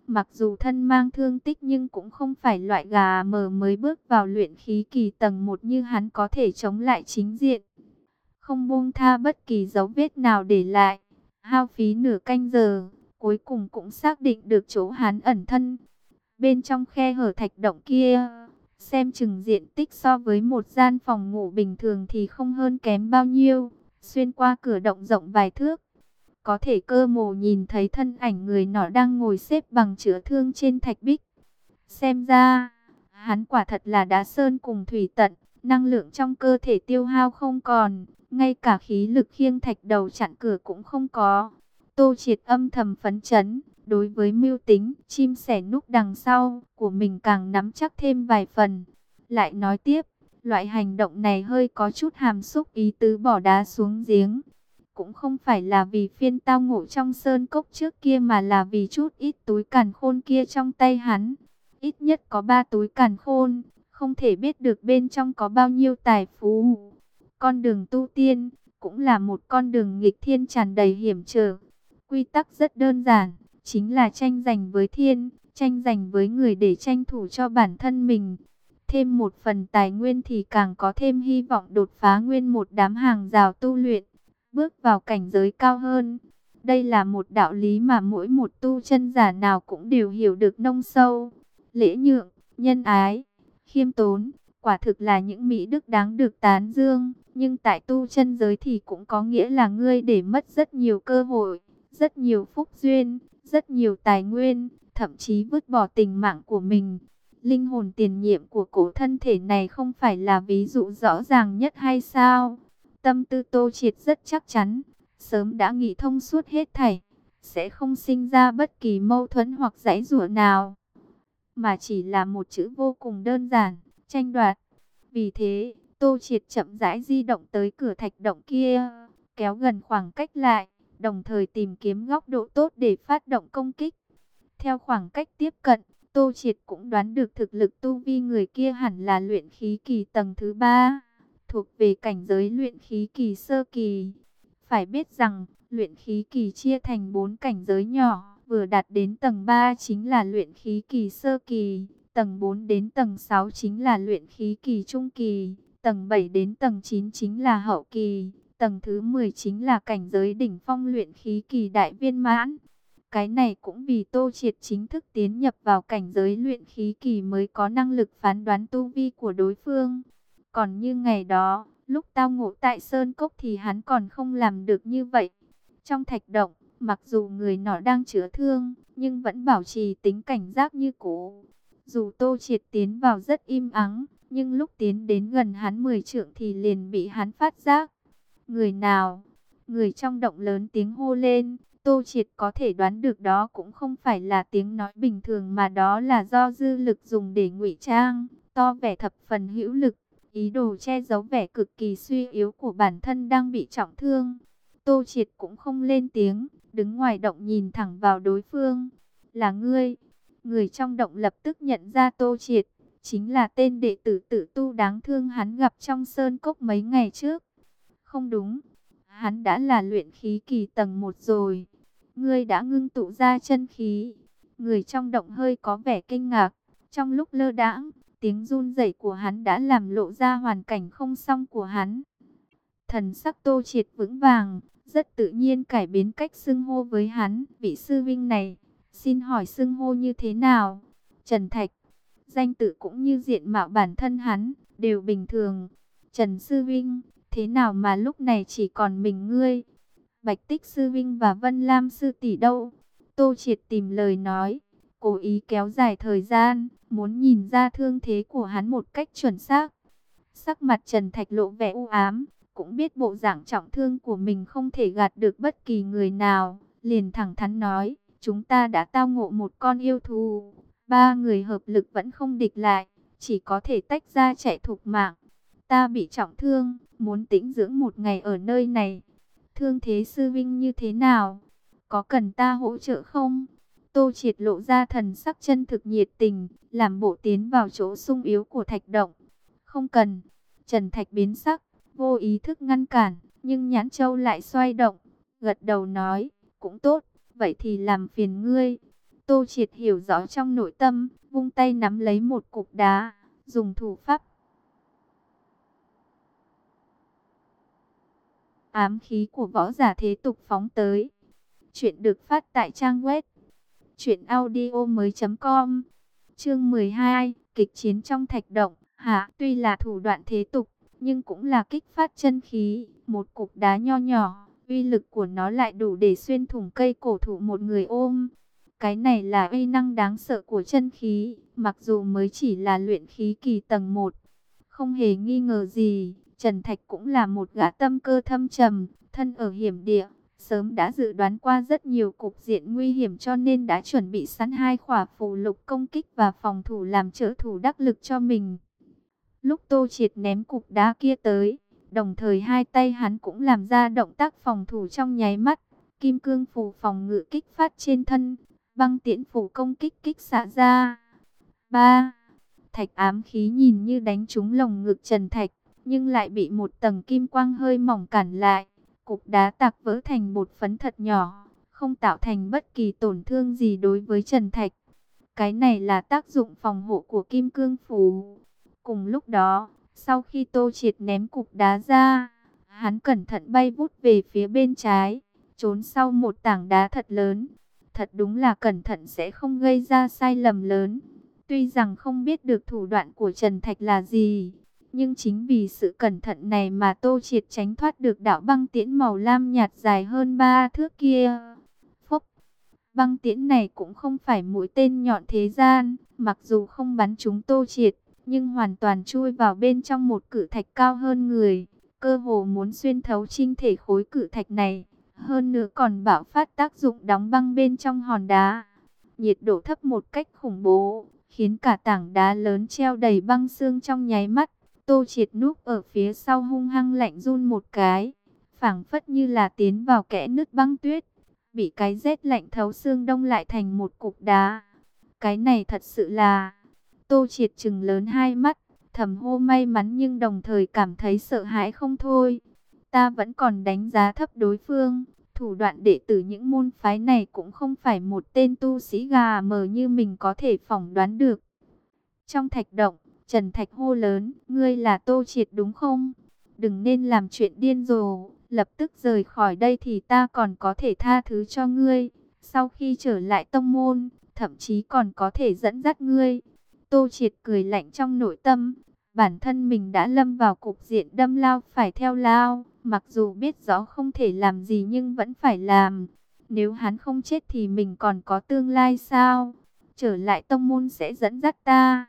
Mặc dù thân mang thương tích nhưng cũng không phải loại gà mờ mới bước vào luyện khí kỳ tầng một như hắn có thể chống lại chính diện. Không buông tha bất kỳ dấu vết nào để lại. Hao phí nửa canh giờ, cuối cùng cũng xác định được chỗ hắn ẩn thân. Bên trong khe hở thạch động kia, xem chừng diện tích so với một gian phòng ngủ bình thường thì không hơn kém bao nhiêu. Xuyên qua cửa động rộng vài thước, có thể cơ mồ nhìn thấy thân ảnh người nọ đang ngồi xếp bằng chữa thương trên thạch bích. Xem ra, hắn quả thật là đá sơn cùng thủy tận, năng lượng trong cơ thể tiêu hao không còn, ngay cả khí lực khiêng thạch đầu chặn cửa cũng không có. Tô Triệt âm thầm phấn chấn, đối với mưu tính chim sẻ núp đằng sau của mình càng nắm chắc thêm vài phần. Lại nói tiếp, loại hành động này hơi có chút hàm xúc ý tứ bỏ đá xuống giếng. Cũng không phải là vì phiên tao ngộ trong sơn cốc trước kia mà là vì chút ít túi càn khôn kia trong tay hắn. Ít nhất có ba túi càn khôn, không thể biết được bên trong có bao nhiêu tài phú. Con đường tu tiên cũng là một con đường nghịch thiên tràn đầy hiểm trở. Quy tắc rất đơn giản, chính là tranh giành với thiên, tranh giành với người để tranh thủ cho bản thân mình. Thêm một phần tài nguyên thì càng có thêm hy vọng đột phá nguyên một đám hàng rào tu luyện, bước vào cảnh giới cao hơn. Đây là một đạo lý mà mỗi một tu chân giả nào cũng đều hiểu được nông sâu. Lễ nhượng, nhân ái, khiêm tốn, quả thực là những mỹ đức đáng được tán dương. Nhưng tại tu chân giới thì cũng có nghĩa là ngươi để mất rất nhiều cơ hội, rất nhiều phúc duyên, rất nhiều tài nguyên, thậm chí vứt bỏ tình mạng của mình. Linh hồn tiền nhiệm của cổ thân thể này không phải là ví dụ rõ ràng nhất hay sao? Tâm tư Tô Triệt rất chắc chắn, sớm đã nghĩ thông suốt hết thảy, sẽ không sinh ra bất kỳ mâu thuẫn hoặc giãy giụa nào, mà chỉ là một chữ vô cùng đơn giản, tranh đoạt. Vì thế, Tô Triệt chậm rãi di động tới cửa thạch động kia, kéo gần khoảng cách lại, đồng thời tìm kiếm góc độ tốt để phát động công kích. Theo khoảng cách tiếp cận, Tô Triệt cũng đoán được thực lực tu vi người kia hẳn là luyện khí kỳ tầng thứ ba, thuộc về cảnh giới luyện khí kỳ sơ kỳ. Phải biết rằng, luyện khí kỳ chia thành bốn cảnh giới nhỏ, vừa đạt đến tầng ba chính là luyện khí kỳ sơ kỳ, tầng bốn đến tầng sáu chính là luyện khí kỳ trung kỳ, tầng bảy đến tầng chín chính là hậu kỳ, tầng thứ mười chính là cảnh giới đỉnh phong luyện khí kỳ đại viên mãn. Cái này cũng vì Tô Triệt chính thức tiến nhập vào cảnh giới luyện khí kỳ mới có năng lực phán đoán tu vi của đối phương. Còn như ngày đó, lúc tao ngộ tại Sơn Cốc thì hắn còn không làm được như vậy. Trong thạch động, mặc dù người nọ đang chữa thương, nhưng vẫn bảo trì tính cảnh giác như cũ. Dù Tô Triệt tiến vào rất im ắng, nhưng lúc tiến đến gần hắn mười trượng thì liền bị hắn phát giác. Người nào? Người trong động lớn tiếng hô lên. Tô Triệt có thể đoán được đó cũng không phải là tiếng nói bình thường mà đó là do dư lực dùng để ngụy trang, to vẻ thập phần hữu lực, ý đồ che giấu vẻ cực kỳ suy yếu của bản thân đang bị trọng thương. Tô Triệt cũng không lên tiếng, đứng ngoài động nhìn thẳng vào đối phương. Là ngươi? Người trong động lập tức nhận ra Tô Triệt, chính là tên đệ tử tự tu đáng thương hắn gặp trong sơn cốc mấy ngày trước. Không đúng, hắn đã là luyện khí kỳ tầng một rồi. Ngươi đã ngưng tụ ra chân khí. Người trong động hơi có vẻ kinh ngạc. Trong lúc lơ đãng, tiếng run rẩy của hắn đã làm lộ ra hoàn cảnh không xong của hắn. Thần sắc Tô Triệt vững vàng, rất tự nhiên cải biến cách xưng hô với hắn. Vị sư vinh này, xin hỏi xưng hô như thế nào? Trần Thạch. Danh tự cũng như diện mạo bản thân hắn, đều bình thường. Trần sư vinh, thế nào mà lúc này chỉ còn mình ngươi? Bạch Tích sư vinh và Vân Lam sư tỷ đâu? Tô Triệt tìm lời nói, cố ý kéo dài thời gian, muốn nhìn ra thương thế của hắn một cách chuẩn xác. Sắc mặt Trần Thạch lộ vẻ u ám, cũng biết bộ dạng trọng thương của mình không thể gạt được bất kỳ người nào, liền thẳng thắn nói, chúng ta đã tao ngộ một con yêu thú, ba người hợp lực vẫn không địch lại, chỉ có thể tách ra chạy thục mạng. Ta bị trọng thương, muốn tĩnh dưỡng một ngày ở nơi này. Thương thế sư vinh như thế nào? Có cần ta hỗ trợ không? Tô Triệt lộ ra thần sắc chân thực nhiệt tình, làm bộ tiến vào chỗ sung yếu của thạch động. Không cần. Trần Thạch biến sắc, vô ý thức ngăn cản, nhưng Nhãn Châu lại xoay động, gật đầu nói, cũng tốt, vậy thì làm phiền ngươi. Tô Triệt hiểu rõ trong nội tâm, vung tay nắm lấy một cục đá, dùng thủ pháp ám khí của võ giả thế tục phóng tới. Chuyện được phát tại trang web truyện audio mới chấm com. Chương mười hai, kịch chiến trong thạch động. Hạ, tuy là thủ đoạn thế tục, nhưng cũng là kích phát chân khí. Một cục đá nho nhỏ, uy lực của nó lại đủ để xuyên thủng cây cổ thụ một người ôm. Cái này là uy năng đáng sợ của chân khí, mặc dù mới chỉ là luyện khí kỳ tầng một. Không hề nghi ngờ gì, Trần Thạch cũng là một gã tâm cơ thâm trầm, thân ở hiểm địa. Sớm đã dự đoán qua rất nhiều cục diện nguy hiểm cho nên đã chuẩn bị sẵn hai khỏa phù lục công kích và phòng thủ làm trợ thủ đắc lực cho mình. Lúc Tô Triệt ném cục đá kia tới, đồng thời hai tay hắn cũng làm ra động tác phòng thủ trong nháy mắt. Kim cương phù phòng ngự kích phát trên thân, băng tiễn phù công kích kích xạ ra. ba. Thạch ám khí nhìn như đánh trúng lồng ngực Trần Thạch, nhưng lại bị một tầng kim quang hơi mỏng cản lại. Cục đá tạc vỡ thành bột phấn thật nhỏ, không tạo thành bất kỳ tổn thương gì đối với Trần Thạch. Cái này là tác dụng phòng hộ của kim cương phù. Cùng lúc đó, sau khi Tô Triệt ném cục đá ra, hắn cẩn thận bay vút về phía bên trái, trốn sau một tảng đá thật lớn. Thật đúng là cẩn thận sẽ không gây ra sai lầm lớn. Tuy rằng không biết được thủ đoạn của Trần Thạch là gì, nhưng chính vì sự cẩn thận này mà Tô Triệt tránh thoát được đạo băng tiễn màu lam nhạt dài hơn ba thước kia. Phốc, băng tiễn này cũng không phải mũi tên nhọn thế gian, mặc dù không bắn trúng Tô Triệt, nhưng hoàn toàn chui vào bên trong một cự thạch cao hơn người, cơ hồ muốn xuyên thấu trinh thể khối cự thạch này. Hơn nữa còn bạo phát tác dụng đóng băng bên trong hòn đá. Nhiệt độ thấp một cách khủng bố, khiến cả tảng đá lớn treo đầy băng xương trong nháy mắt. Tô Triệt núp ở phía sau hung hăng lạnh run một cái, phảng phất như là tiến vào kẽ nứt băng tuyết, bị cái rét lạnh thấu xương đông lại thành một cục đá. Cái này thật sự là... Tô Triệt trừng lớn hai mắt, thầm hô may mắn nhưng đồng thời cảm thấy sợ hãi không thôi. Ta vẫn còn đánh giá thấp đối phương, thủ đoạn đệ tử những môn phái này cũng không phải một tên tu sĩ gà mờ như mình có thể phỏng đoán được. Trong thạch động, Trần Thạch hô lớn, ngươi là Tô Triệt đúng không? Đừng nên làm chuyện điên rồ, lập tức rời khỏi đây thì ta còn có thể tha thứ cho ngươi. Sau khi trở lại tông môn, thậm chí còn có thể dẫn dắt ngươi. Tô Triệt cười lạnh trong nội tâm, bản thân mình đã lâm vào cục diện đâm lao phải theo lao. Mặc dù biết rõ không thể làm gì nhưng vẫn phải làm. Nếu hắn không chết thì mình còn có tương lai sao? Trở lại tông môn sẽ dẫn dắt ta.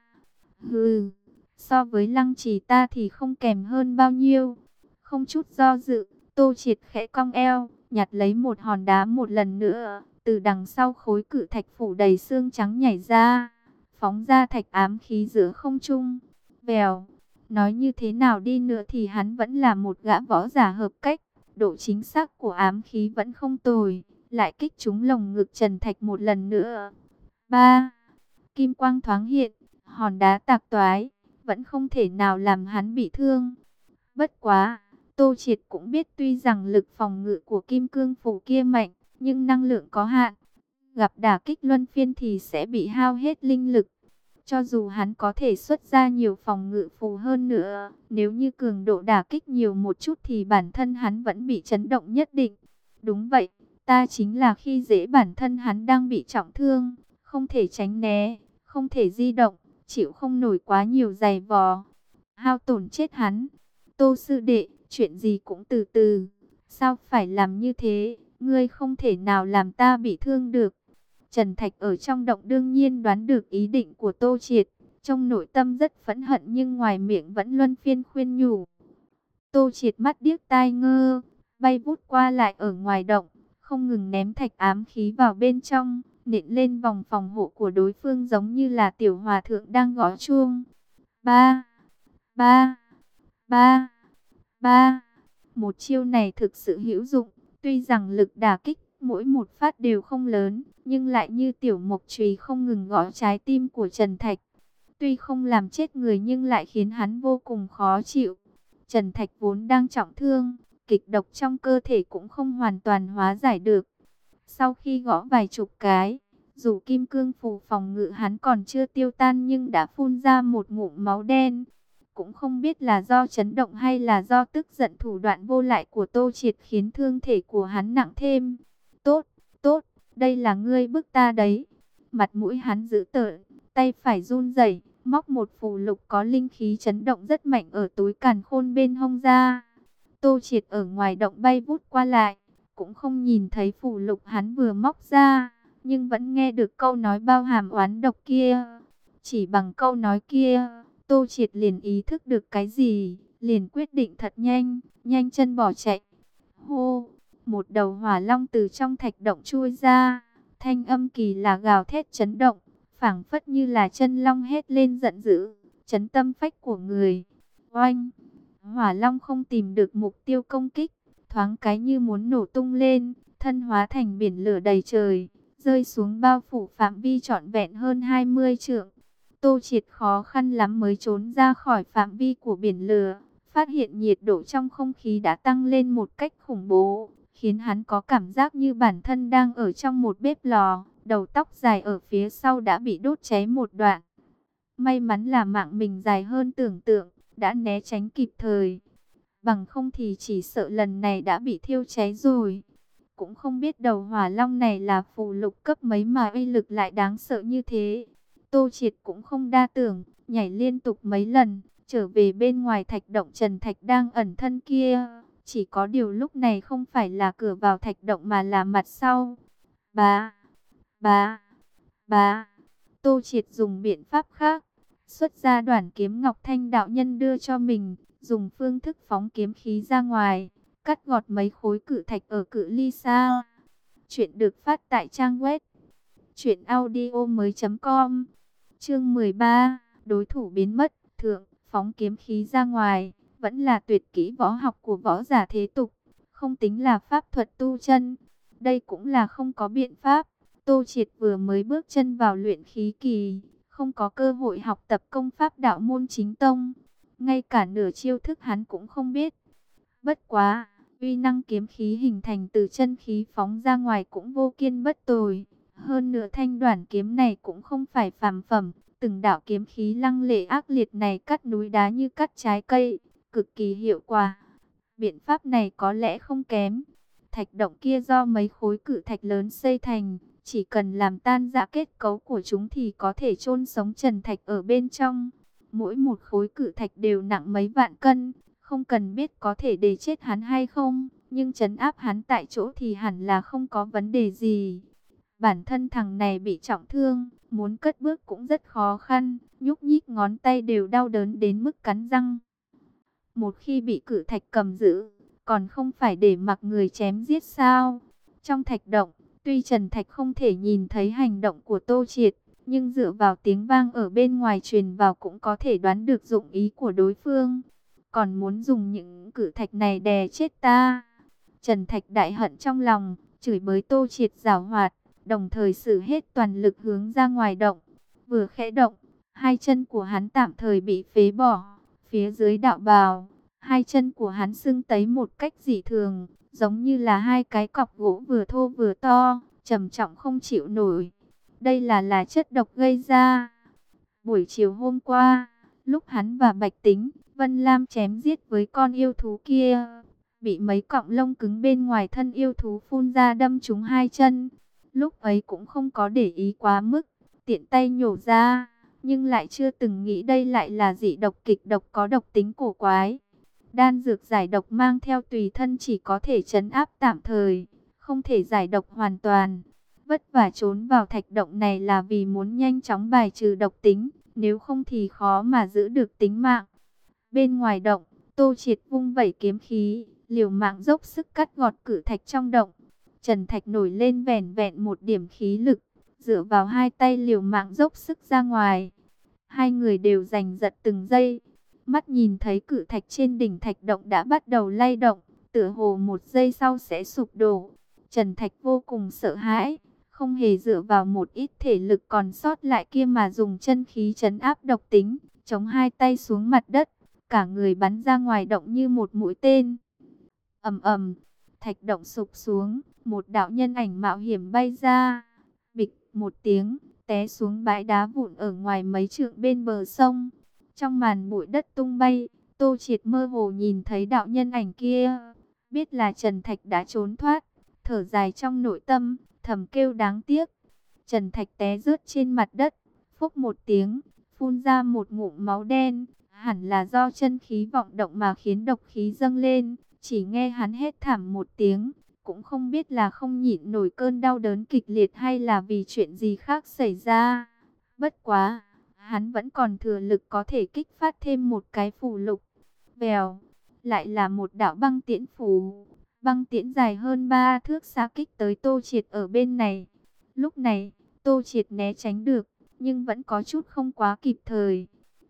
Hừ, so với Lăng Trì ta thì không kém hơn bao nhiêu. Không chút do dự, Tô Triệt khẽ cong eo, nhặt lấy một hòn đá một lần nữa. Từ đằng sau khối cự thạch phủ đầy xương trắng nhảy ra, phóng ra thạch ám khí giữa không trung. Vèo, nói như thế nào đi nữa thì hắn vẫn là một gã võ giả hợp cách. Độ chính xác của ám khí vẫn không tồi, lại kích trúng lồng ngực Trần Thạch một lần nữa. ba. Kim quang thoáng hiện, hòn đá tạc toái, vẫn không thể nào làm hắn bị thương. Bất quá, Tô Triệt cũng biết tuy rằng lực phòng ngự của kim cương phủ kia mạnh, nhưng năng lượng có hạn. Gặp đả kích luân phiên thì sẽ bị hao hết linh lực. Cho dù hắn có thể xuất ra nhiều phòng ngự phù hơn nữa, nếu như cường độ đả kích nhiều một chút thì bản thân hắn vẫn bị chấn động nhất định. Đúng vậy, ta chính là khi dễ bản thân hắn đang bị trọng thương, không thể tránh né, không thể di động, chịu không nổi quá nhiều giày vò. Hao tổn chết hắn. Tô sư đệ, chuyện gì cũng từ từ. Sao phải làm như thế? Ngươi không thể nào làm ta bị thương được. Trần Thạch ở trong động đương nhiên đoán được ý định của Tô Triệt. Trong nội tâm rất phẫn hận nhưng ngoài miệng vẫn luân phiên khuyên nhủ. Tô Triệt mắt điếc tai ngơ, bay vút qua lại ở ngoài động, không ngừng ném thạch ám khí vào bên trong, nện lên vòng phòng hộ của đối phương giống như là tiểu hòa thượng đang gõ chuông. Ba, ba, ba, ba. Một chiêu này thực sự hữu dụng, tuy rằng lực đả kích mỗi một phát đều không lớn, nhưng lại như tiểu mộc chùy không ngừng gõ trái tim của Trần Thạch. Tuy không làm chết người nhưng lại khiến hắn vô cùng khó chịu. Trần Thạch vốn đang trọng thương, kịch độc trong cơ thể cũng không hoàn toàn hóa giải được. Sau khi gõ vài chục cái, Dù kim cương phù phòng ngự hắn còn chưa tiêu tan nhưng đã phun ra một ngụm máu đen. Cũng không biết là do chấn động hay là do tức giận thủ đoạn vô lại của Tô Triệt khiến thương thể của hắn nặng thêm. Tốt, tốt, đây là ngươi bức ta đấy. Mặt mũi hắn dữ tợn, tay phải run rẩy, móc một phù lục có linh khí chấn động rất mạnh ở túi càn khôn bên hông ra. Tô Triệt ở ngoài động bay vút qua lại, cũng không nhìn thấy phù lục hắn vừa móc ra, nhưng vẫn nghe được câu nói bao hàm oán độc kia. Chỉ bằng câu nói kia, Tô Triệt liền ý thức được cái gì, liền quyết định thật nhanh, nhanh chân bỏ chạy. Hô, một đầu hỏa long từ trong thạch động chui ra, thanh âm kỳ lạ gào thét chấn động, phảng phất như là chân long hét lên giận dữ, chấn tâm phách của người. Oanh, hỏa long không tìm được mục tiêu công kích, thoáng cái như muốn nổ tung lên, thân hóa thành biển lửa đầy trời, rơi xuống bao phủ phạm vi trọn vẹn hơn hai mươi trượng. Tô Triệt khó khăn lắm mới trốn ra khỏi phạm vi của biển lửa, phát hiện nhiệt độ trong không khí đã tăng lên một cách khủng bố, khiến hắn có cảm giác như bản thân đang ở trong một bếp lò, đầu tóc dài ở phía sau đã bị đốt cháy một đoạn. May mắn là mạng mình dài hơn tưởng tượng, đã né tránh kịp thời. Bằng không thì chỉ sợ lần này đã bị thiêu cháy rồi. Cũng không biết đầu hỏa long này là phù lục cấp mấy mà uy lực lại đáng sợ như thế. Tô Triệt cũng không đa tưởng, nhảy liên tục mấy lần, trở về bên ngoài thạch động Trần Thạch đang ẩn thân kia. Chỉ có điều lúc này không phải là cửa vào thạch động mà là mặt sau. Bá, bá, bá. Tô Triệt dùng biện pháp khác, xuất ra đoản kiếm Ngọc Thanh đạo nhân đưa cho mình, dùng phương thức phóng kiếm khí ra ngoài, cắt gọt mấy khối cự thạch ở cự ly xa. Chuyện được phát tại trang web truyện audio mới chấm com. Chương mười ba, đối thủ biến mất. Thượng, phóng kiếm khí ra ngoài, vẫn là tuyệt kỹ võ học của võ giả thế tục, không tính là pháp thuật tu chân. Đây cũng là không có biện pháp. Tô Triệt vừa mới bước chân vào luyện khí kỳ, không có cơ hội học tập công pháp đạo môn chính tông, ngay cả nửa chiêu thức hắn cũng không biết. Bất quá, uy năng kiếm khí hình thành từ chân khí phóng ra ngoài cũng vô kiên bất tồi. Hơn nữa thanh đoản kiếm này cũng không phải phàm phẩm, từng đạo kiếm khí lăng lệ ác liệt này cắt núi đá như cắt trái cây, cực kỳ hiệu quả. Biện pháp này có lẽ không kém. Thạch động kia do mấy khối cự thạch lớn xây thành, chỉ cần làm tan rã kết cấu của chúng thì có thể chôn sống Trần Thạch ở bên trong. Mỗi một khối cự thạch đều nặng mấy vạn cân, không cần biết có thể để chết hắn hay không, nhưng trấn áp hắn tại chỗ thì hẳn là không có vấn đề gì. Bản thân thằng này bị trọng thương, muốn cất bước cũng rất khó khăn, nhúc nhích ngón tay đều đau đớn đến mức cắn răng. Một khi bị cự thạch cầm giữ, còn không phải để mặc người chém giết sao? Trong thạch động, tuy Trần Thạch không thể nhìn thấy hành động của Tô Triệt, nhưng dựa vào tiếng vang ở bên ngoài truyền vào cũng có thể đoán được dụng ý của đối phương. Còn muốn dùng những cự thạch này đè chết ta. Trần Thạch đại hận trong lòng, chửi bới Tô Triệt giảo hoạt, đồng thời sử hết toàn lực hướng ra ngoài động. Vừa khẽ động, hai chân của hắn tạm thời bị phế bỏ. Phía dưới đạo bào, hai chân của hắn sưng tấy một cách dị thường, giống như là hai cái cọc gỗ vừa thô vừa to, trầm trọng không chịu nổi. Đây là là chất độc gây ra. Buổi chiều hôm qua, lúc hắn và Bạch Tính, Vân Lam chém giết với con yêu thú kia, bị mấy cọng lông cứng bên ngoài thân yêu thú phun ra đâm trúng hai chân. Lúc ấy cũng không có để ý quá mức, tiện tay nhổ ra, nhưng lại chưa từng nghĩ đây lại là dị độc kịch độc có độc tính cổ quái. Đan dược giải độc mang theo tùy thân chỉ có thể trấn áp tạm thời, không thể giải độc hoàn toàn. Vất vả trốn vào thạch động này là vì muốn nhanh chóng bài trừ độc tính, nếu không thì khó mà giữ được tính mạng. Bên ngoài động, Tô Triệt vung vẩy kiếm khí, liều mạng dốc sức cắt gọt cự thạch trong động. Trần Thạch nổi lên vẻn vẹn một điểm khí lực, dựa vào hai tay liều mạng dốc sức ra ngoài. Hai người đều giành giật từng giây. Mắt nhìn thấy cự thạch trên đỉnh thạch động đã bắt đầu lay động, tựa hồ một giây sau sẽ sụp đổ. Trần Thạch vô cùng sợ hãi, không hề dựa vào một ít thể lực còn sót lại kia mà dùng chân khí trấn áp độc tính, chống hai tay xuống mặt đất, cả người bắn ra ngoài động như một mũi tên. Ầm ầm, thạch động sụp xuống, một đạo nhân ảnh mạo hiểm bay ra. Bịch, một tiếng, té xuống bãi đá vụn ở ngoài mấy trượng bên bờ sông. Trong màn bụi đất tung bay, Tô Triệt mơ hồ nhìn thấy đạo nhân ảnh kia, biết là Trần Thạch đã trốn thoát, thở dài trong nội tâm, thầm kêu đáng tiếc. Trần Thạch té rớt trên mặt đất, phốc một tiếng, phun ra một ngụm máu đen, hẳn là do chân khí vọng động mà khiến độc khí dâng lên, chỉ nghe hắn hét thảm một tiếng, cũng không biết là không nhịn nổi cơn đau đớn kịch liệt hay là vì chuyện gì khác xảy ra. Bất quá, hắn vẫn còn thừa lực có thể kích phát thêm một cái phù lục. Vèo, lại là một đạo băng tiễn phù. Băng tiễn dài hơn ba thước xạ kích tới Tô Triệt ở bên này. Lúc này, Tô Triệt né tránh được, nhưng vẫn có chút không quá kịp thời.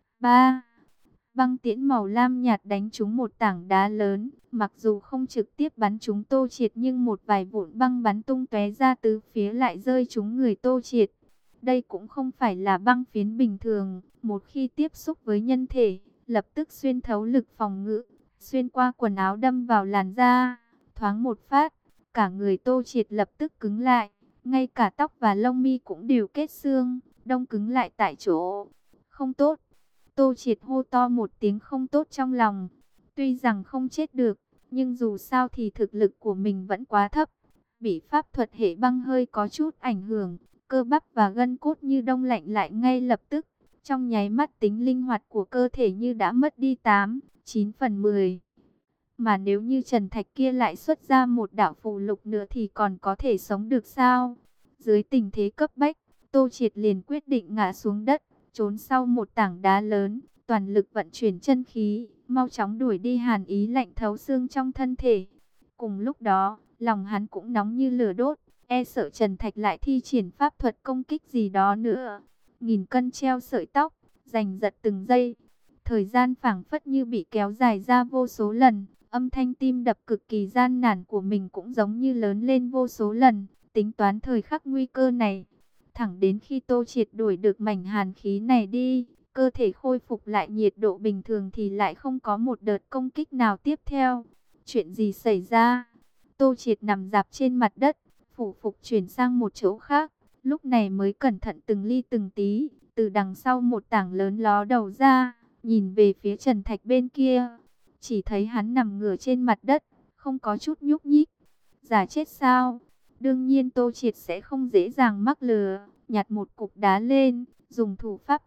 Ba, băng tiễn màu lam nhạt đánh trúng một tảng đá lớn, mặc dù không trực tiếp bắn trúng Tô Triệt nhưng một vài vụn băng bắn tung tóe ra tứ phía lại rơi trúng người Tô Triệt. Đây cũng không phải là băng phiến bình thường, một khi tiếp xúc với nhân thể, lập tức xuyên thấu lực phòng ngự, xuyên qua quần áo đâm vào làn da, thoáng một phát, cả người Tô Triệt lập tức cứng lại, ngay cả tóc và lông mi cũng đều kết xương, đông cứng lại tại chỗ. Không tốt. Tô Triệt hô to một tiếng không tốt trong lòng. Tuy rằng không chết được, nhưng dù sao thì thực lực của mình vẫn quá thấp. Bị pháp thuật hệ băng hơi có chút ảnh hưởng, cơ bắp và gân cốt như đông lạnh lại ngay lập tức. Trong nháy mắt tính linh hoạt của cơ thể như đã mất đi tám, chín phần mười. Mà nếu như Trần Thạch kia lại xuất ra một đạo phù lục nữa thì còn có thể sống được sao? Dưới tình thế cấp bách, Tô Triệt liền quyết định ngã xuống đất, trốn sau một tảng đá lớn, toàn lực vận chuyển chân khí, mau chóng đuổi đi hàn ý lạnh thấu xương trong thân thể. Cùng lúc đó, lòng hắn cũng nóng như lửa đốt, e sợ Trần Thạch lại thi triển pháp thuật công kích gì đó nữa. Nghìn cân treo sợi tóc, giành giật từng giây. Thời gian phảng phất như bị kéo dài ra vô số lần, âm thanh tim đập cực kỳ gian nản của mình cũng giống như lớn lên vô số lần, tính toán thời khắc nguy cơ này. Thẳng đến khi Tô Triệt đuổi được mảnh hàn khí này đi, cơ thể khôi phục lại nhiệt độ bình thường thì lại không có một đợt công kích nào tiếp theo. Chuyện gì xảy ra? Tô Triệt nằm dạp trên mặt đất, phủ phục chuyển sang một chỗ khác, lúc này mới cẩn thận từng ly từng tí, từ đằng sau một tảng lớn ló đầu ra, nhìn về phía Trần Thạch bên kia. Chỉ thấy hắn nằm ngửa trên mặt đất, không có chút nhúc nhích. Giả chết sao? Đương nhiên Tô Triệt sẽ không dễ dàng mắc lừa, nhặt một cục đá lên, dùng thủ pháp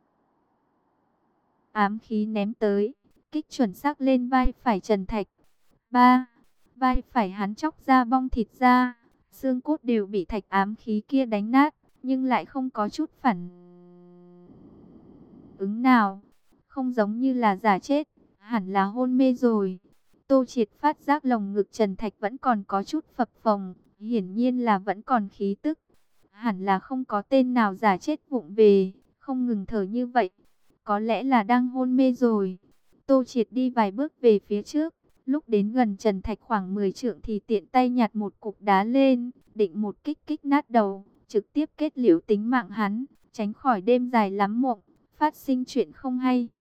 ám khí ném tới, kích chuẩn xác lên vai phải Trần Thạch. Ba, vai phải hắn chóc ra bong thịt ra, xương cốt đều bị thạch ám khí kia đánh nát, nhưng lại không có chút phản ứng nào, không giống như là giả chết, hẳn là hôn mê rồi. Tô Triệt phát giác lồng ngực Trần Thạch vẫn còn có chút phập phồng, hiển nhiên là vẫn còn khí tức. Hẳn là không có tên nào giả chết vụng về, không ngừng thở như vậy. Có lẽ là đang hôn mê rồi. Tô Triệt đi vài bước về phía trước, lúc đến gần Trần Thạch khoảng mười trượng thì tiện tay nhặt một cục đá lên, định một kích kích nát đầu, trực tiếp kết liễu tính mạng hắn, tránh khỏi đêm dài lắm mộng, phát sinh chuyện không hay.